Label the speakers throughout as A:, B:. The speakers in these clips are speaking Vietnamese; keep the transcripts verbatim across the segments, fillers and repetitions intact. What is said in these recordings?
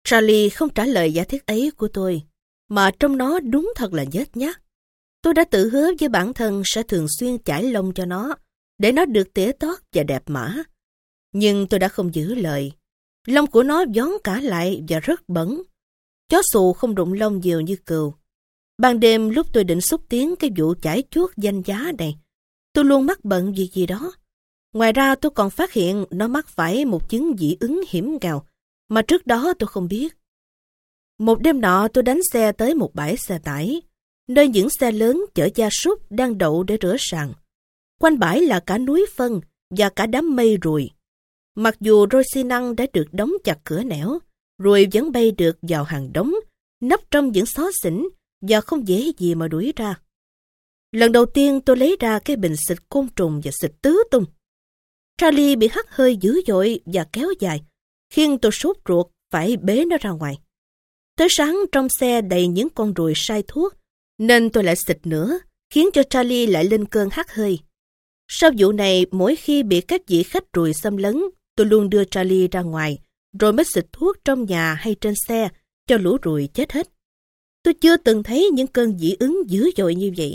A: Charlie không trả lời giả thiết ấy của tôi, mà trong nó đúng thật là nhếch nhác. Tôi đã tự hứa với bản thân sẽ thường xuyên chải lông cho nó, để nó được tỉa tót và đẹp mã. Nhưng tôi đã không giữ lời. Lông của nó vón cả lại và rất bẩn. Chó xù không rụng lông nhiều như cừu. Ban đêm lúc tôi định xúc tiến cái vụ chải chuốt danh giá này, tôi luôn mắc bận việc gì đó. Ngoài ra tôi còn phát hiện nó mắc phải một chứng dị ứng hiểm nghèo mà trước đó tôi không biết. Một đêm nọ tôi đánh xe tới một bãi xe tải, nơi những xe lớn chở gia súc đang đậu để rửa sàn. Quanh bãi là cả núi phân và cả đám mây ruồi. Mặc dù roi năng đã được đóng chặt cửa nẻo, ruồi vẫn bay được vào hàng đống, nấp trong những xó xỉnh và không dễ gì mà đuổi ra. Lần đầu tiên tôi lấy ra cái bình xịt côn trùng và xịt tứ tung. Charlie bị hắt hơi dữ dội và kéo dài, khiến tôi sốt ruột phải bế nó ra ngoài. Tới sáng trong xe đầy những con ruồi sai thuốc, nên tôi lại xịt nữa, khiến cho Charlie lại lên cơn hắt hơi. Sau vụ này, mỗi khi bị các vị khách ruồi xâm lấn, tôi luôn đưa Charlie ra ngoài, rồi mới xịt thuốc trong nhà hay trên xe, cho lũ ruồi chết hết. Tôi chưa từng thấy những cơn dị ứng dữ dội như vậy.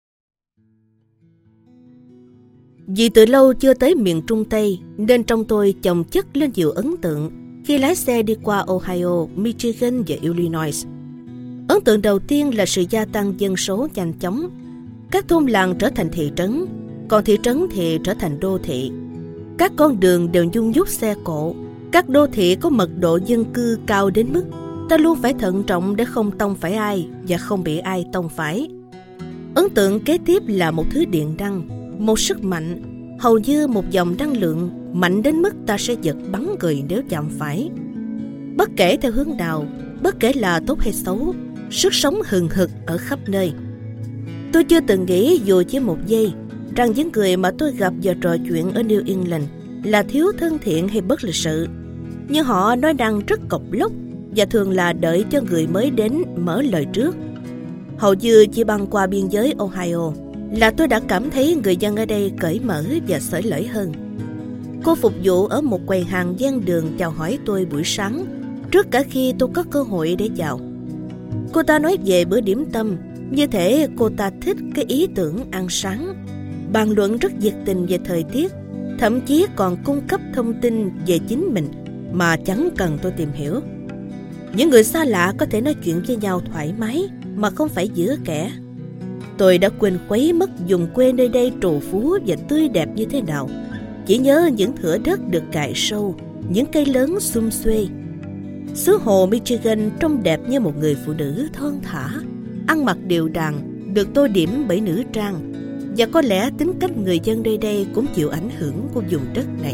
A: Vì từ lâu chưa tới miền Trung Tây, nên trong tôi chồng chất lên nhiều ấn tượng khi lái xe đi qua Ohio, Michigan và Illinois. Ấn tượng đầu tiên là sự gia tăng dân số nhanh chóng. Các thôn làng trở thành thị trấn, còn thị trấn thì trở thành đô thị. Các con đường đều dung dút xe cộ. Các đô thị có mật độ dân cư cao đến mức ta luôn phải thận trọng để không tông phải ai và không bị ai tông phải. Ấn tượng kế tiếp là một thứ điện năng, một sức mạnh, hầu như một dòng năng lượng mạnh đến mức ta sẽ giật bắn người nếu chạm phải. Bất kể theo hướng nào, bất kể là tốt hay xấu, sức sống hừng hực ở khắp nơi. Tôi chưa từng nghĩ dù chỉ một giây rằng những người mà tôi gặp và trò chuyện ở New England là thiếu thân thiện hay bất lịch sự. Nhưng họ nói năng rất cộc lốc và thường là đợi cho người mới đến mở lời trước. Hầu như chỉ băng qua biên giới Ohio là tôi đã cảm thấy người dân ở đây cởi mở và xởi lởi hơn. Cô phục vụ ở một quầy hàng ven đường chào hỏi tôi buổi sáng, trước cả khi tôi có cơ hội để chào. Cô ta nói về bữa điểm tâm, như thể cô ta thích cái ý tưởng ăn sáng, bàn luận rất nhiệt tình về thời tiết, thậm chí còn cung cấp thông tin về chính mình mà chẳng cần tôi tìm hiểu. Những người xa lạ có thể nói chuyện với nhau thoải mái mà không phải giữa kẻ. Tôi đã quên khuấy mất vùng quê nơi đây trù phú và tươi đẹp như thế nào. Chỉ nhớ những thửa đất được cày sâu, những cây lớn sum xuê. Xứ hồ Michigan trông đẹp như một người phụ nữ thon thả, ăn mặc đều đặn, được tô điểm bởi nữ trang. Và có lẽ tính cách người dân nơi đây cũng chịu ảnh hưởng của vùng đất này.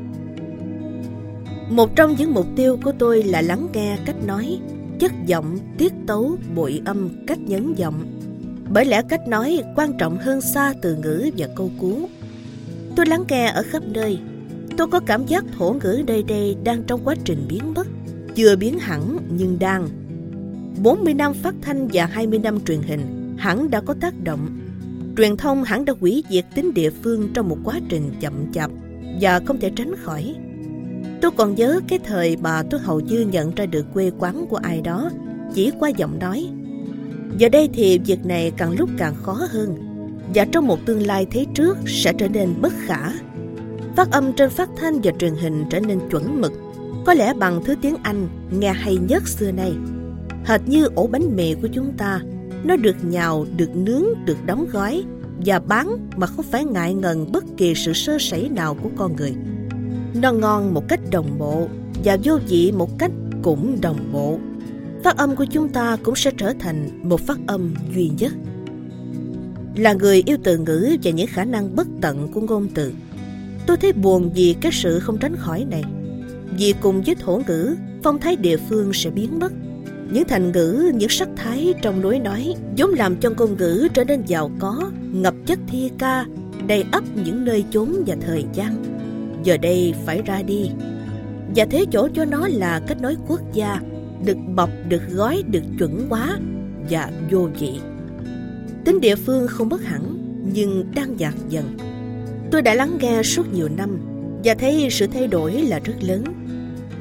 A: Một trong những mục tiêu của tôi là lắng nghe cách nói, chất giọng, tiết tấu, bội âm, cách nhấn giọng. Bởi lẽ cách nói quan trọng hơn xa từ ngữ và câu cú. Tôi lắng nghe ở khắp nơi. Tôi có cảm giác thổ ngữ nơi đây đang trong quá trình biến mất. Chưa biến hẳn nhưng đang. bốn mươi năm phát thanh và hai mươi năm truyền hình hẳn đã có tác động. Truyền thông hẳn đã hủy diệt tính địa phương trong một quá trình chậm chạp và không thể tránh khỏi. Tôi còn nhớ cái thời mà tôi hầu như nhận ra được quê quán của ai đó chỉ qua giọng nói. Giờ đây thì việc này càng lúc càng khó hơn, và trong một tương lai thế trước sẽ trở nên bất khả. Phát âm trên phát thanh và truyền hình trở nên chuẩn mực, có lẽ bằng thứ tiếng Anh nghe hay nhất xưa nay. Hệt như ổ bánh mì của chúng ta, nó được nhào, được nướng, được đóng gói và bán mà không phải ngại ngần bất kỳ sự sơ sẩy nào của con người. Nó ngon một cách đồng bộ và vô vị một cách cũng đồng bộ. Phát âm của chúng ta cũng sẽ trở thành một phát âm duy nhất. Là người yêu từ ngữ và những khả năng bất tận của ngôn từ, tôi thấy buồn vì cái sự không tránh khỏi này. Vì cùng với thổ ngữ, phong thái địa phương sẽ biến mất. Những thành ngữ, những sắc thái trong lối nói vốn làm cho ngôn ngữ trở nên giàu có, ngập chất thi ca, đầy ắp những nơi chốn và thời gian. Giờ đây phải ra đi. Và thế chỗ cho nó là kết nối quốc gia, được bọc, được gói, được chuẩn hóa và vô vị. Tính địa phương không mất hẳn, nhưng đang dạt dần. Tôi đã lắng nghe suốt nhiều năm và thấy sự thay đổi là rất lớn.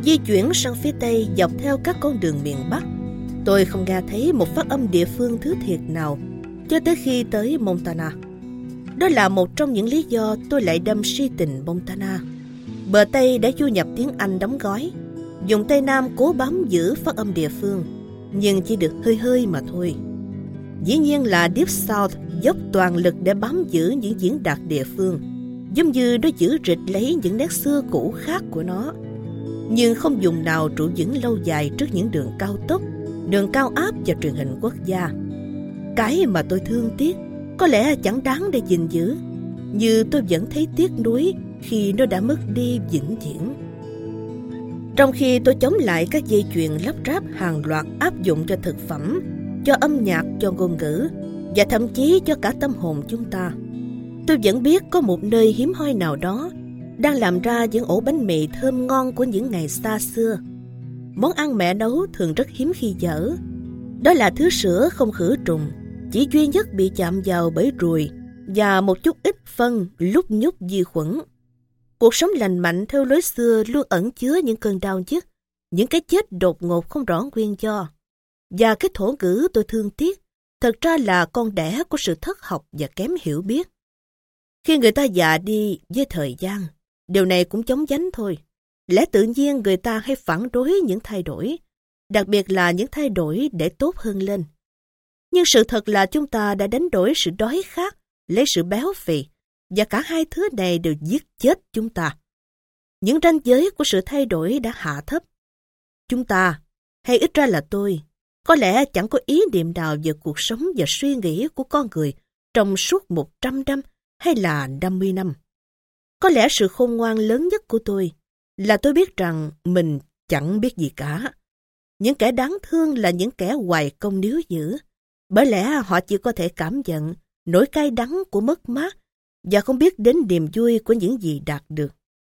A: Di chuyển sang phía Tây dọc theo các con đường miền Bắc, tôi không nghe thấy một phát âm địa phương thứ thiệt nào cho tới khi tới Montana. Đó là một trong những lý do tôi lại đâm si tình Montana. Bờ Tây đã du nhập tiếng Anh đóng gói, dùng Tây Nam cố bám giữ phát âm địa phương, nhưng chỉ được hơi hơi mà thôi. Dĩ nhiên là Deep South dốc toàn lực để bám giữ những diễn đạt địa phương, giống như nó giữ rịch lấy những nét xưa cũ khác của nó, nhưng không dùng nào trụ vững lâu dài trước những đường cao tốc, đường cao áp và truyền hình quốc gia. Cái mà tôi thương tiếc có lẽ chẳng đáng để gìn giữ, như tôi vẫn thấy tiếc nuối khi nó đã mất đi vĩnh viễn. Trong khi tôi chống lại các dây chuyền lắp ráp hàng loạt áp dụng cho thực phẩm, cho âm nhạc, cho ngôn ngữ và thậm chí cho cả tâm hồn chúng ta, tôi vẫn biết có một nơi hiếm hoi nào đó đang làm ra những ổ bánh mì thơm ngon của những ngày xa xưa. Món ăn mẹ nấu thường rất hiếm khi dở. Đó là thứ sữa không khử trùng, chỉ duy nhất bị chạm vào bởi ruồi và một chút ít phân lúc nhúc vi khuẩn. Cuộc sống lành mạnh theo lối xưa luôn ẩn chứa những cơn đau nhức, những cái chết đột ngột không rõ nguyên do. Và cái thổ ngữ tôi thương tiếc thật ra là con đẻ của sự thất học và kém hiểu biết. Khi người ta già đi với thời gian, điều này cũng chóng vánh thôi. Lẽ tự nhiên người ta hay phản đối những thay đổi, đặc biệt là những thay đổi để tốt hơn lên. Nhưng sự thật là chúng ta đã đánh đổi sự đói khát lấy sự béo phì, và cả hai thứ này đều giết chết chúng ta. Những ranh giới của sự thay đổi đã hạ thấp. Chúng ta, hay ít ra là tôi, có lẽ chẳng có ý niệm nào về cuộc sống và suy nghĩ của con người trong suốt một trăm năm hay là năm mươi năm. Có lẽ sự khôn ngoan lớn nhất của tôi là tôi biết rằng mình chẳng biết gì cả. Những kẻ đáng thương là những kẻ hoài công níu giữ, bởi lẽ họ chỉ có thể cảm nhận nỗi cay đắng của mất mát và không biết đến niềm vui của những gì đạt được.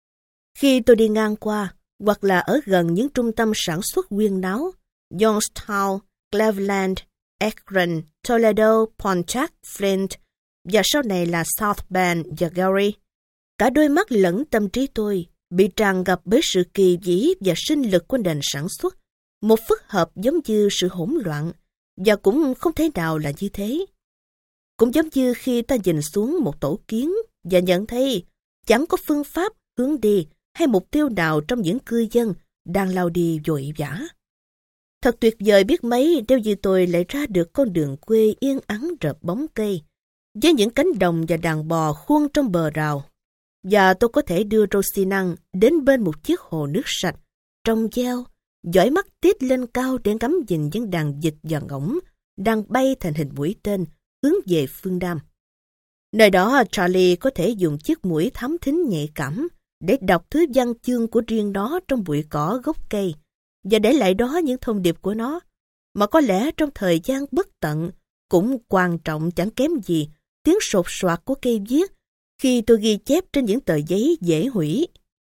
A: Khi tôi đi ngang qua, hoặc là ở gần những trung tâm sản xuất huyên náo, Youngstown, Cleveland, Akron, Toledo, Pontiac, Flint, và sau này là South Bend và Gary, cả đôi mắt lẫn tâm trí tôi bị tràn ngập bởi sự kỳ vĩ và sinh lực của nền sản xuất, một phức hợp giống như sự hỗn loạn, và cũng không thể nào là như thế. Cũng giống như khi ta nhìn xuống một tổ kiến và nhận thấy chẳng có phương pháp, hướng đi hay mục tiêu nào trong những cư dân đang lao đi vội vã. Thật tuyệt vời biết mấy nếu như tôi lại ra được con đường quê yên ắng rợp bóng cây, với những cánh đồng và đàn bò khuôn trong bờ rào. Và tôi có thể đưa Rosinang đến bên một chiếc hồ nước sạch, trong veo, dõi mắt tít lên cao để ngắm nhìn những đàn vịt và ngỗng đang bay thành hình mũi tên hướng về phương Nam. Nơi đó Charlie có thể dùng chiếc mũi thám thính nhạy cảm để đọc thứ văn chương của riêng nó trong bụi cỏ gốc cây và để lại đó những thông điệp của nó, mà có lẽ trong thời gian bất tận cũng quan trọng chẳng kém gì tiếng sột soạt của cây viết khi tôi ghi chép trên những tờ giấy dễ hủy.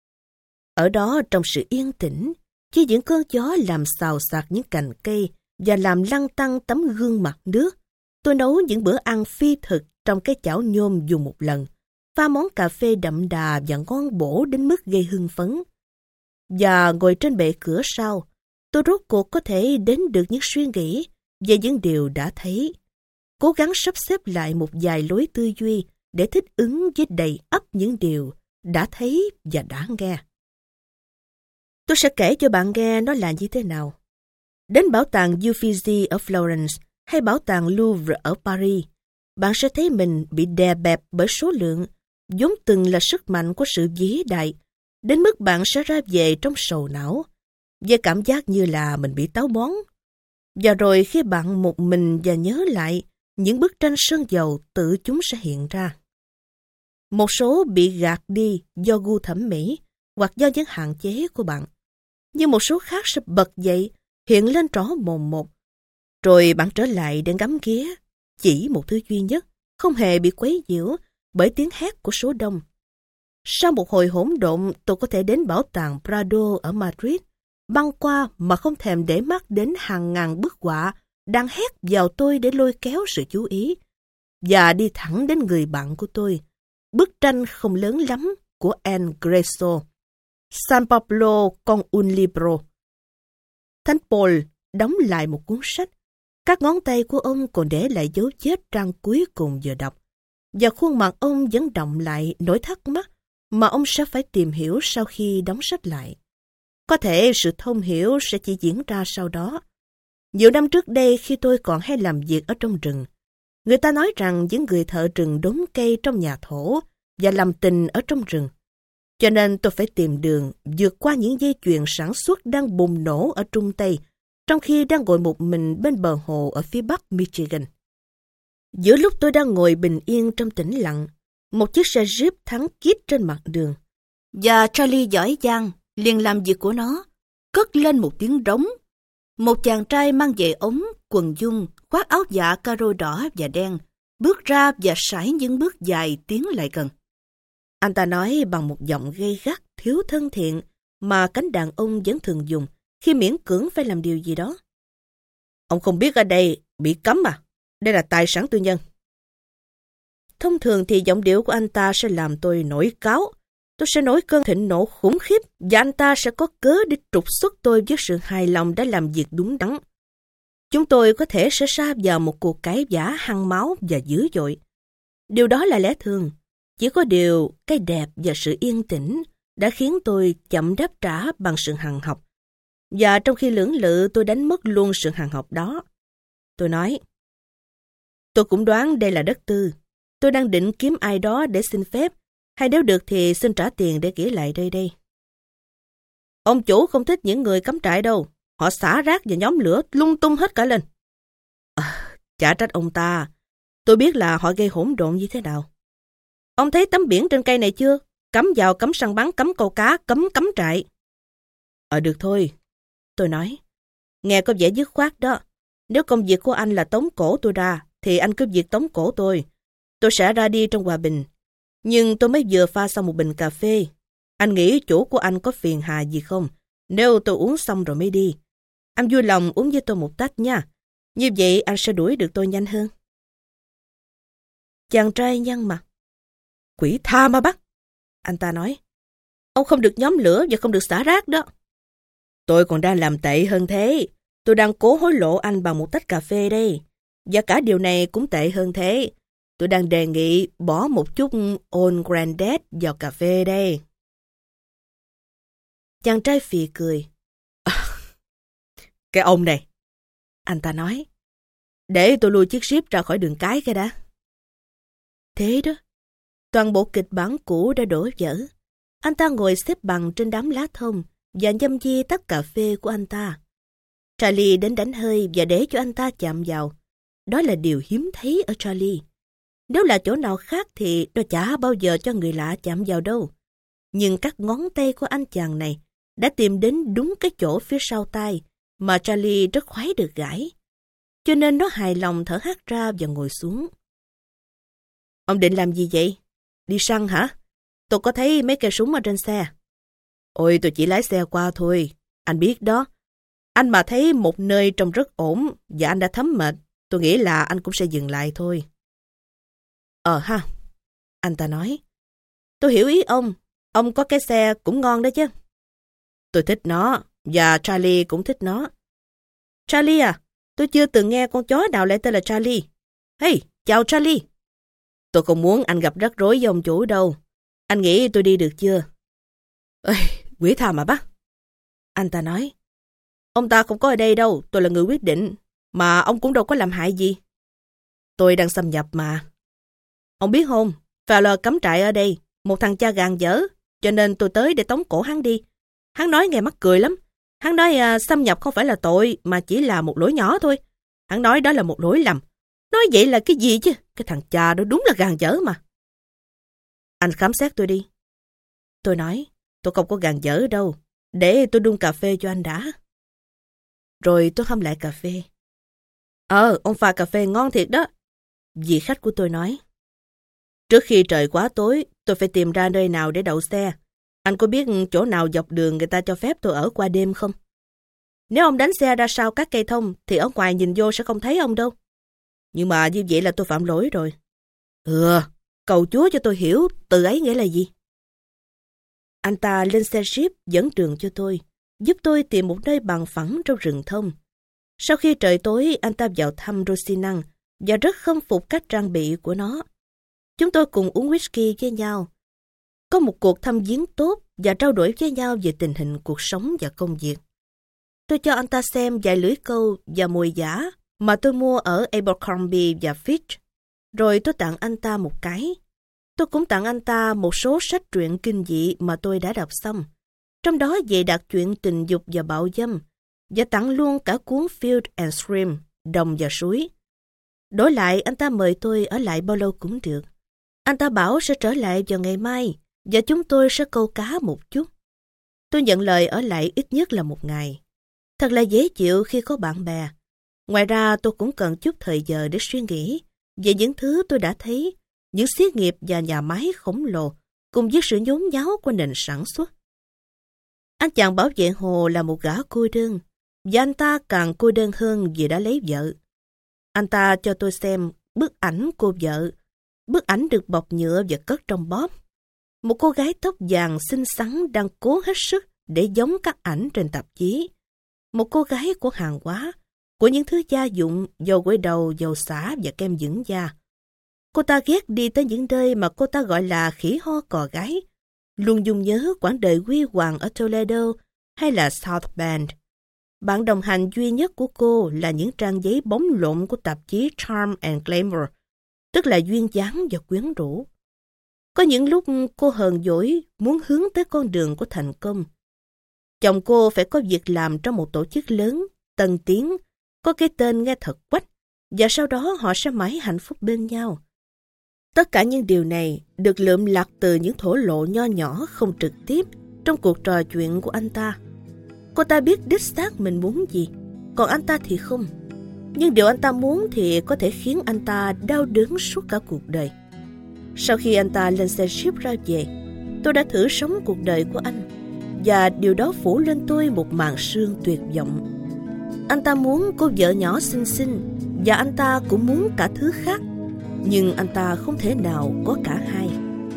A: Ở đó trong sự yên tĩnh, khi những cơn gió làm xào xạc những cành cây và làm lăn tăn tấm gương mặt nước, tôi nấu những bữa ăn phi thực trong cái chảo nhôm dùng một lần, pha món cà phê đậm đà và ngon bổ đến mức gây hưng phấn. Và ngồi trên bệ cửa sau, tôi rốt cuộc có thể đến được những suy nghĩ về những điều đã thấy, cố gắng sắp xếp lại một vài lối tư duy để thích ứng với đầy ắp những điều đã thấy và đã nghe. Tôi sẽ kể cho bạn nghe nó là như thế nào. Đến bảo tàng Uffizi ở Florence hay bảo tàng Louvre ở Paris, bạn sẽ thấy mình bị đè bẹp bởi số lượng, vốn từng là sức mạnh của sự vĩ đại, đến mức bạn sẽ ra về trong sầu não, với cảm giác như là mình bị táo bón. Và rồi khi bạn một mình và nhớ lại, những bức tranh sơn dầu tự chúng sẽ hiện ra. Một số bị gạt đi do gu thẩm mỹ hoặc do những hạn chế của bạn, nhưng một số khác sẽ bật dậy, hiện lên rõ mồn một. Rồi bạn trở lại để ngắm nghía, chỉ một thứ duy nhất, không hề bị quấy nhiễu bởi tiếng hét của số đông. Sau một hồi hỗn độn, tôi có thể đến bảo tàng Prado ở Madrid, băng qua mà không thèm để mắt đến hàng ngàn bức họa đang hét vào tôi để lôi kéo sự chú ý, và đi thẳng đến người bạn của tôi, bức tranh không lớn lắm của Anne Greso. San Pablo con un libro. Thánh Paul đóng lại một cuốn sách. Các ngón tay của ông còn để lại dấu vết trang cuối cùng vừa đọc. Và khuôn mặt ông vẫn đọng lại nỗi thắc mắc mà ông sẽ phải tìm hiểu sau khi đóng sách lại. Có thể sự thông hiểu sẽ chỉ diễn ra sau đó. Nhiều năm trước đây khi tôi còn hay làm việc ở trong rừng, người ta nói rằng những người thợ rừng đốn cây trong nhà thổ và làm tình ở trong rừng. Cho nên tôi phải tìm đường vượt qua những dây chuyền sản xuất đang bùng nổ ở Trung Tây, trong khi đang ngồi một mình bên bờ hồ ở phía bắc Michigan. Giữa lúc tôi đang ngồi bình yên trong tĩnh lặng, một chiếc xe Jeep thắng kít trên mặt đường. Và Charlie giỏi giang liền làm việc của nó, cất lên một tiếng rống. Một chàng trai mang giày ống, quần dung, khoác áo dạ caro đỏ và đen, bước ra và sải những bước dài tiến lại gần. Anh ta nói bằng một giọng gay gắt, thiếu thân thiện mà cánh đàn ông vẫn thường dùng khi miễn cưỡng phải làm điều gì đó. Ông không biết ở đây bị cấm à? Đây là tài sản tư nhân. Thông thường thì giọng điệu của anh ta sẽ làm tôi nổi cáu. Tôi sẽ nổi cơn thịnh nộ khủng khiếp và anh ta sẽ có cớ để trục xuất tôi với sự hài lòng đã làm việc đúng đắn. Chúng tôi có thể sẽ sa vào một cuộc cãi vã hăng máu và dữ dội. Điều đó là lẽ thường. Chỉ có điều cái đẹp và sự yên tĩnh đã khiến tôi chậm đáp trả bằng sự hằn học. Và trong khi lưỡng lự tôi đánh mất luôn sự hằn học đó. Tôi nói, tôi cũng đoán đây là đất tư. Tôi đang định kiếm ai đó để xin phép, hay nếu được thì xin trả tiền để gửi lại đây đây. Ông chủ không thích những người cắm trại đâu. Họ xả rác và nhóm lửa lung tung hết cả lên. À, chả trách ông ta. Tôi biết là họ gây hỗn độn như thế nào. Ông thấy tấm biển trên cây này chưa? Cấm vào, cấm săn bắn, cấm câu cá, cấm cắm trại. Ờ được thôi. Tôi nói. Nghe có vẻ dứt khoát đó. Nếu công việc của anh là tống cổ tôi ra, thì anh cứ việc tống cổ tôi. Tôi sẽ ra đi trong hòa bình. Nhưng tôi mới vừa pha xong một bình cà phê. Anh nghĩ chủ của anh có phiền hà gì không? Nếu tôi uống xong rồi mới đi. Anh vui lòng uống với tôi một tách nha. Như vậy anh sẽ đuổi được tôi nhanh hơn. Chàng trai nhăn mặt. Quỷ tha ma bắt. Anh ta nói. Ông không được nhóm lửa và không được xả rác đó. Tôi còn đang làm tệ hơn thế. Tôi đang cố hối lộ anh bằng một tách cà phê đây. Và cả điều này cũng tệ hơn thế. Tôi đang đề nghị bỏ một chút Old Grandad vào cà phê đây. Chàng trai phì cười. À, cái ông này. Anh ta nói. Để tôi lùi chiếc Jeep ra khỏi đường cái cái đã. Thế đó. Toàn bộ kịch bản cũ đã đổ vỡ. Anh ta ngồi xếp bằng trên đám lá thông và nhâm nhi tách cà phê của anh ta. Charlie đến đánh hơi và để cho anh ta chạm vào. Đó là điều hiếm thấy ở Charlie. Nếu là chỗ nào khác thì nó chả bao giờ cho người lạ chạm vào đâu. Nhưng các ngón tay của anh chàng này đã tìm đến đúng cái chỗ phía sau tai mà Charlie rất khoái được gãi. Cho nên nó hài lòng thở hắt ra và ngồi xuống. Ông định làm gì vậy? Đi săn hả? Tôi có thấy mấy cây súng ở trên xe. Ôi tôi chỉ lái xe qua thôi. Anh biết đó. Anh mà thấy một nơi trông rất ổn và anh đã thấm mệt, tôi nghĩ là anh cũng sẽ dừng lại thôi. Ờ ha. Anh ta nói. Tôi hiểu ý ông. Ông có cái xe cũng ngon đó chứ. Tôi thích nó. Và Charlie cũng thích nó. Charlie à? Tôi chưa từng nghe con chó nào lại tên là Charlie. Hey, chào Charlie. Tôi không muốn anh gặp rắc rối với ông chủ đâu. Anh nghĩ tôi đi được chưa? Ê, quỷ tha mà bắt. Anh ta nói. Ông ta không có ở đây đâu. Tôi là người quyết định. Mà ông cũng đâu có làm hại gì. Tôi đang xâm nhập mà. Ông biết không? Fowler cắm trại ở đây. Một thằng cha gàn dở. Cho nên tôi tới để tống cổ hắn đi. Hắn nói nghe mắc cười lắm. Hắn nói à, xâm nhập không phải là tội mà chỉ là một lỗi nhỏ thôi. Hắn nói đó là một lỗi lầm. Nói vậy là cái gì chứ? Cái thằng cha đó đúng là gàn dở mà. Anh khám xét tôi đi. Tôi nói, tôi không có gàn dở đâu. Để tôi đun cà phê cho anh đã. Rồi tôi hâm lại cà phê. Ờ, ông pha cà phê ngon thiệt đó. Vị khách của tôi nói. Trước khi trời quá tối, tôi phải tìm ra nơi nào để đậu xe. Anh có biết chỗ nào dọc đường người ta cho phép tôi ở qua đêm không? Nếu ông đánh xe ra sau các cây thông, thì ở ngoài nhìn vô sẽ không thấy ông đâu. Nhưng mà như vậy là tôi phạm lỗi rồi. Ừ, cầu Chúa cho tôi hiểu từ ấy nghĩa là gì. Anh ta lên xe jeep dẫn đường cho tôi, giúp tôi tìm một nơi bằng phẳng trong rừng thông. Sau khi trời tối, anh ta vào thăm Rosinante và rất khâm phục cách trang bị của nó. Chúng tôi cùng uống whisky với nhau, có một cuộc thăm viếng tốt và trao đổi với nhau về tình hình cuộc sống và công việc. Tôi cho anh ta xem vài lưỡi câu và mồi giả mà tôi mua ở Abercrombie và Fitch. Rồi tôi tặng anh ta một cái. Tôi cũng tặng anh ta một số sách truyện kinh dị mà tôi đã đọc xong, trong đó dày đặc chuyện tình dục và bạo dâm, và tặng luôn cả cuốn Field and Stream, Đồng và Suối. Đổi lại, anh ta mời tôi ở lại bao lâu cũng được. Anh ta bảo sẽ trở lại vào ngày mai, và chúng tôi sẽ câu cá một chút. Tôi nhận lời ở lại ít nhất là một ngày. Thật là dễ chịu khi có bạn bè. Ngoài ra tôi cũng cần chút thời giờ để suy nghĩ về những thứ tôi đã thấy, những xí nghiệp và nhà máy khổng lồ, cùng với sự nhốn nháo của nền sản xuất. Anh chàng bảo vệ hồ là một gã cô đơn, và anh ta càng cô đơn hơn vì đã lấy vợ. Anh ta cho tôi xem bức ảnh cô vợ. Bức ảnh được bọc nhựa và cất trong bóp. Một cô gái tóc vàng xinh xắn đang cố hết sức để giống các ảnh trên tạp chí. Một cô gái của hàng hóa, của những thứ gia dụng, dầu gội đầu, dầu xả và kem dưỡng da. Cô ta ghét đi tới những nơi mà cô ta gọi là khỉ ho cò gái, luôn dùng nhớ quãng đời huy hoàng ở Toledo hay là South Bend. Bạn đồng hành duy nhất của cô là những trang giấy bóng lộn của tạp chí Charm and Glamour, tức là duyên dáng và quyến rũ. Có những lúc cô hờn dỗi muốn hướng tới con đường của thành công. Chồng cô phải có việc làm trong một tổ chức lớn, tân tiến, có cái tên nghe thật quách, và sau đó họ sẽ mãi hạnh phúc bên nhau. Tất cả những điều này được lượm lặt từ những thổ lộ nho nhỏ không trực tiếp trong cuộc trò chuyện của anh ta. Cô ta biết đích xác mình muốn gì, còn anh ta thì không. Nhưng điều anh ta muốn thì có thể khiến anh ta đau đớn suốt cả cuộc đời. Sau khi anh ta lên xe ship ra về, tôi đã thử sống cuộc đời của anh, và điều đó phủ lên tôi một màn sương tuyệt vọng. Anh ta muốn cô vợ nhỏ xinh xinh, và anh ta cũng muốn cả thứ khác, nhưng anh ta không thể nào có cả hai.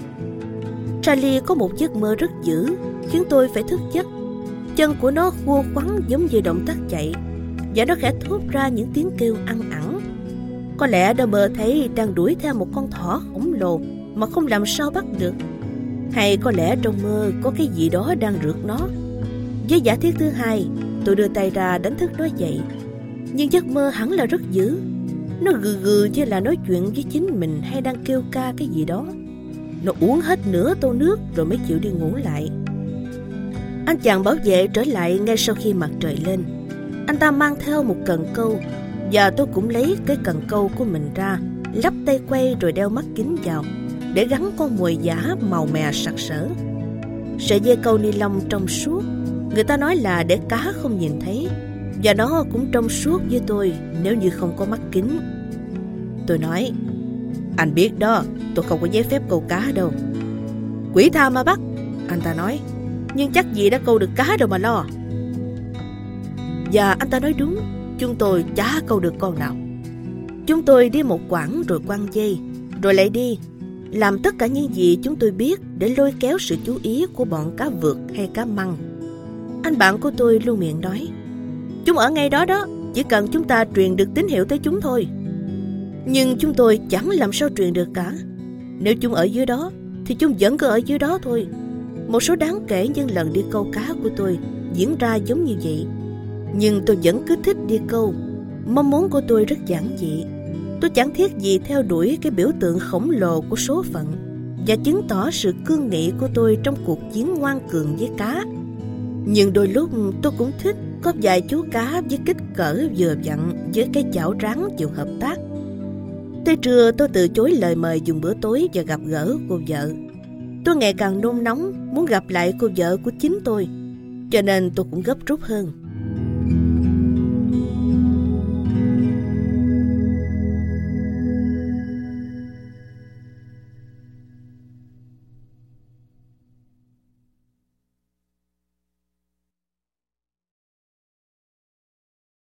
A: Charlie có một giấc mơ rất dữ, khiến tôi phải thức giấc. Chân của nó khua khoắn giống như động tác chạy, và nó khẽ thốt ra những tiếng kêu ăn ẳng. Có lẽ nó mơ thấy đang đuổi theo một con thỏ khổng lồ mà không làm sao bắt được. Hay có lẽ trong mơ có cái gì đó đang rượt nó. Với giả thiết thứ hai, tôi đưa tay ra đánh thức nó dậy. Nhưng giấc mơ hẳn là rất dữ. Nó gừ gừ như là nói chuyện với chính mình hay đang kêu ca cái gì đó. Nó uống hết nửa tô nước rồi mới chịu đi ngủ lại. Anh chàng bảo vệ trở lại ngay sau khi mặt trời lên. Anh ta mang theo một cần câu, và tôi cũng lấy cái cần câu của mình ra, lắp tay quay rồi đeo mắt kính vào, để gắn con mồi giả màu mè sặc sỡ. Sợi dây câu ni lông trong suốt, người ta nói là để cá không nhìn thấy, và nó cũng trong suốt với tôi nếu như không có mắt kính. Tôi nói, anh biết đó, tôi không có giấy phép câu cá đâu. Quỷ tha mà bắt, anh ta nói, nhưng chắc gì đã câu được cá đâu mà lo. Và anh ta nói đúng, chúng tôi chả câu được con nào. Chúng tôi đi một quãng rồi quăng dây, rồi lại đi, làm tất cả những gì chúng tôi biết để lôi kéo sự chú ý của bọn cá vượt hay cá măng. Anh bạn của tôi luôn miệng nói, chúng ở ngay đó đó, chỉ cần chúng ta truyền được tín hiệu tới chúng thôi. Nhưng chúng tôi chẳng làm sao truyền được cả. Nếu chúng ở dưới đó thì chúng vẫn cứ ở dưới đó thôi. Một số đáng kể những lần đi câu cá của tôi diễn ra giống như vậy. Nhưng tôi vẫn cứ thích đi câu. Mong muốn của tôi rất giản dị. Tôi chẳng thiết gì theo đuổi cái biểu tượng khổng lồ của số phận và chứng tỏ sự cương nghị của tôi trong cuộc chiến ngoan cường với cá. Nhưng đôi lúc tôi cũng thích có vài chú cá với kích cỡ vừa vặn với cái chảo rắn chịu hợp tác. Tới trưa tôi từ chối lời mời dùng bữa tối và gặp gỡ cô vợ. Tôi ngày càng nôn nóng muốn gặp lại cô vợ của chính tôi, cho nên tôi cũng gấp rút hơn.